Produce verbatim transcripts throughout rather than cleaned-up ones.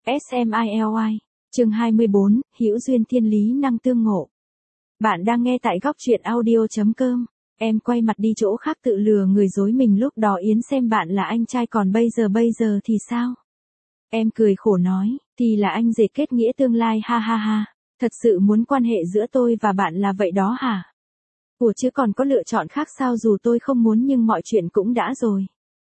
ét em i lờ i, chương hai mươi bốn, hữu duyên thiên lý năng tương ngộ. Bạn đang nghe tại góc truyện audio chấm com. Em quay mặt đi chỗ khác tự lừa người dối mình lúc đó Yến xem bạn là anh trai còn bây giờ bây giờ thì sao? Em cười khổ nói, thì là anh rể kết nghĩa tương lai ha ha ha. Thật sự muốn quan hệ giữa tôi và bạn là vậy đó hả? Ủa chứ còn có lựa chọn khác sao dù tôi không muốn nhưng mọi chuyện cũng đã rồi.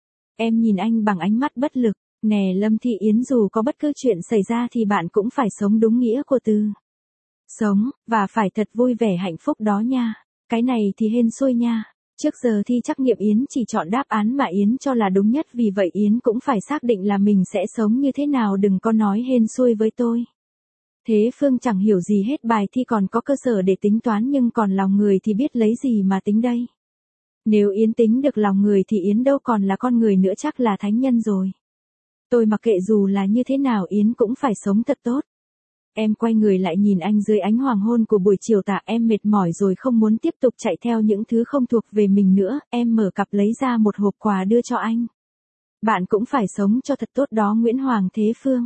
Em nhìn anh bằng ánh mắt bất lực. Nè Lâm Thị Yến dù có bất cứ chuyện xảy ra thì bạn cũng phải sống đúng nghĩa của từ. Sống, và phải thật vui vẻ hạnh phúc đó nha. Cái này thì hên xui nha. Trước giờ thi trắc nghiệm Yến chỉ chọn đáp án mà Yến cho là đúng nhất vì vậy Yến cũng phải xác định là mình sẽ sống như thế nào đừng có nói hên xui với tôi. Thế Phương chẳng hiểu gì hết bài thi còn có cơ sở để tính toán nhưng còn lòng người thì biết lấy gì mà tính đây. Nếu Yến tính được lòng người thì Yến đâu còn là con người nữa chắc là thánh nhân rồi. Tôi mặc kệ dù là như thế nào Yến cũng phải sống thật tốt. Em quay người lại nhìn anh dưới ánh hoàng hôn của buổi chiều tà em mệt mỏi rồi không muốn tiếp tục chạy theo những thứ không thuộc về mình nữa. Em mở cặp lấy ra một hộp quà đưa cho anh. Bạn cũng phải sống cho thật tốt đó Nguyễn Hoàng Thế Phương.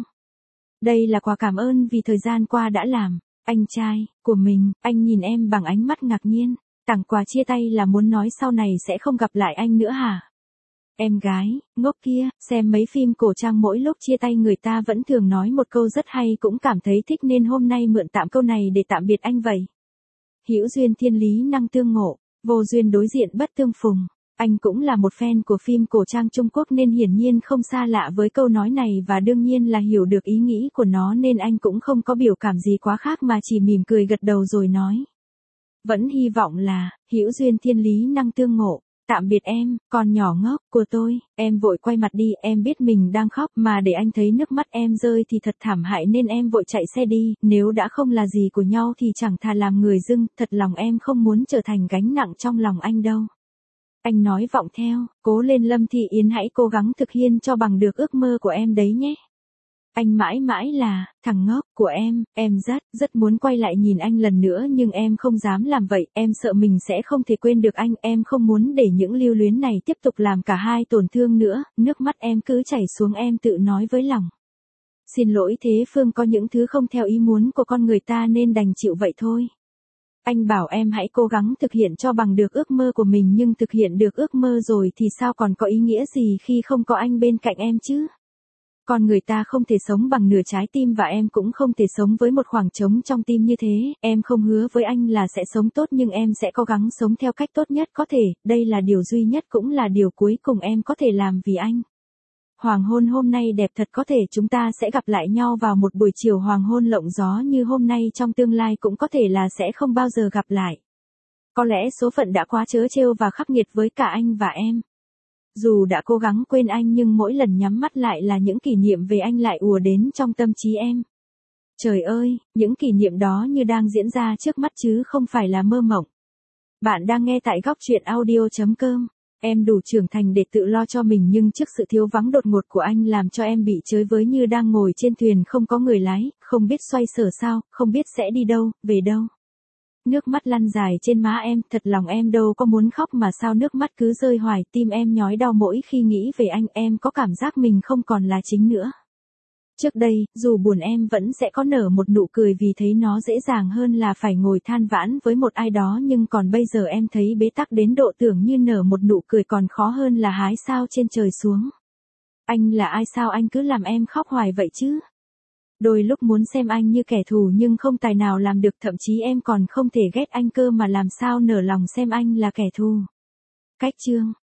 Đây là quà cảm ơn vì thời gian qua đã làm. Anh trai, của mình, anh nhìn em bằng ánh mắt ngạc nhiên. Tặng quà chia tay là muốn nói sau này sẽ không gặp lại anh nữa hả? Em gái, ngốc kia, xem mấy phim cổ trang mỗi lúc chia tay người ta vẫn thường nói một câu rất hay cũng cảm thấy thích nên hôm nay mượn tạm câu này để tạm biệt anh vậy. Hữu duyên thiên lý năng tương ngộ, vô duyên đối diện bất tương phùng. Anh cũng là một fan của phim cổ trang Trung Quốc nên hiển nhiên không xa lạ với câu nói này và đương nhiên là hiểu được ý nghĩ của nó nên anh cũng không có biểu cảm gì quá khác mà chỉ mỉm cười gật đầu rồi nói. Vẫn hy vọng là, hữu duyên thiên lý năng tương ngộ. Tạm biệt em, con nhỏ ngốc của tôi. Em vội quay mặt đi, em biết mình đang khóc mà để anh thấy nước mắt em rơi thì thật thảm hại nên em vội chạy xe đi. Nếu đã không là gì của nhau thì chẳng thà làm người dưng, thật lòng em không muốn trở thành gánh nặng trong lòng anh đâu. Anh nói vọng theo, cố lên Lâm Thị Yến hãy cố gắng thực hiện cho bằng được ước mơ của em đấy nhé. Anh mãi mãi là, thằng ngốc của em, em rất, rất muốn quay lại nhìn anh lần nữa nhưng em không dám làm vậy, em sợ mình sẽ không thể quên được anh, em không muốn để những lưu luyến này tiếp tục làm cả hai tổn thương nữa, nước mắt em cứ chảy xuống em tự nói với lòng. Xin lỗi Thế Phương có những thứ không theo ý muốn của con người ta nên đành chịu vậy thôi. Anh bảo em hãy cố gắng thực hiện cho bằng được ước mơ của mình nhưng thực hiện được ước mơ rồi thì sao còn có ý nghĩa gì khi không có anh bên cạnh em chứ? Con người ta không thể sống bằng nửa trái tim và em cũng không thể sống với một khoảng trống trong tim như thế, em không hứa với anh là sẽ sống tốt nhưng em sẽ cố gắng sống theo cách tốt nhất có thể, đây là điều duy nhất cũng là điều cuối cùng em có thể làm vì anh. Hoàng hôn hôm nay đẹp thật có thể chúng ta sẽ gặp lại nhau vào một buổi chiều hoàng hôn lộng gió như hôm nay trong tương lai cũng có thể là sẽ không bao giờ gặp lại. Có lẽ số phận đã quá trớ trêu và khắc nghiệt với cả anh và em. Dù đã cố gắng quên anh nhưng mỗi lần nhắm mắt lại là những kỷ niệm về anh lại ùa đến trong tâm trí em. Trời ơi, những kỷ niệm đó như đang diễn ra trước mắt chứ không phải là mơ mộng. Bạn đang nghe tại góc truyện audio chấm com. Em đủ trưởng thành để tự lo cho mình nhưng trước sự thiếu vắng đột ngột của anh làm cho em bị chới với như đang ngồi trên thuyền không có người lái, không biết xoay sở sao, không biết sẽ đi đâu, về đâu. Nước mắt lăn dài trên má em, thật lòng em đâu có muốn khóc mà sao nước mắt cứ rơi hoài, tim em nhói đau mỗi khi nghĩ về anh, em có cảm giác mình không còn là chính nữa. Trước đây, dù buồn em vẫn sẽ có nở một nụ cười vì thấy nó dễ dàng hơn là phải ngồi than vãn với một ai đó nhưng còn bây giờ em thấy bế tắc đến độ tưởng như nở một nụ cười còn khó hơn là hái sao trên trời xuống. Anh là ai sao anh cứ làm em khóc hoài vậy chứ? Đôi lúc muốn xem anh như kẻ thù nhưng không tài nào làm được thậm chí em còn không thể ghét anh cơ mà làm sao nở lòng xem anh là kẻ thù. Cách chương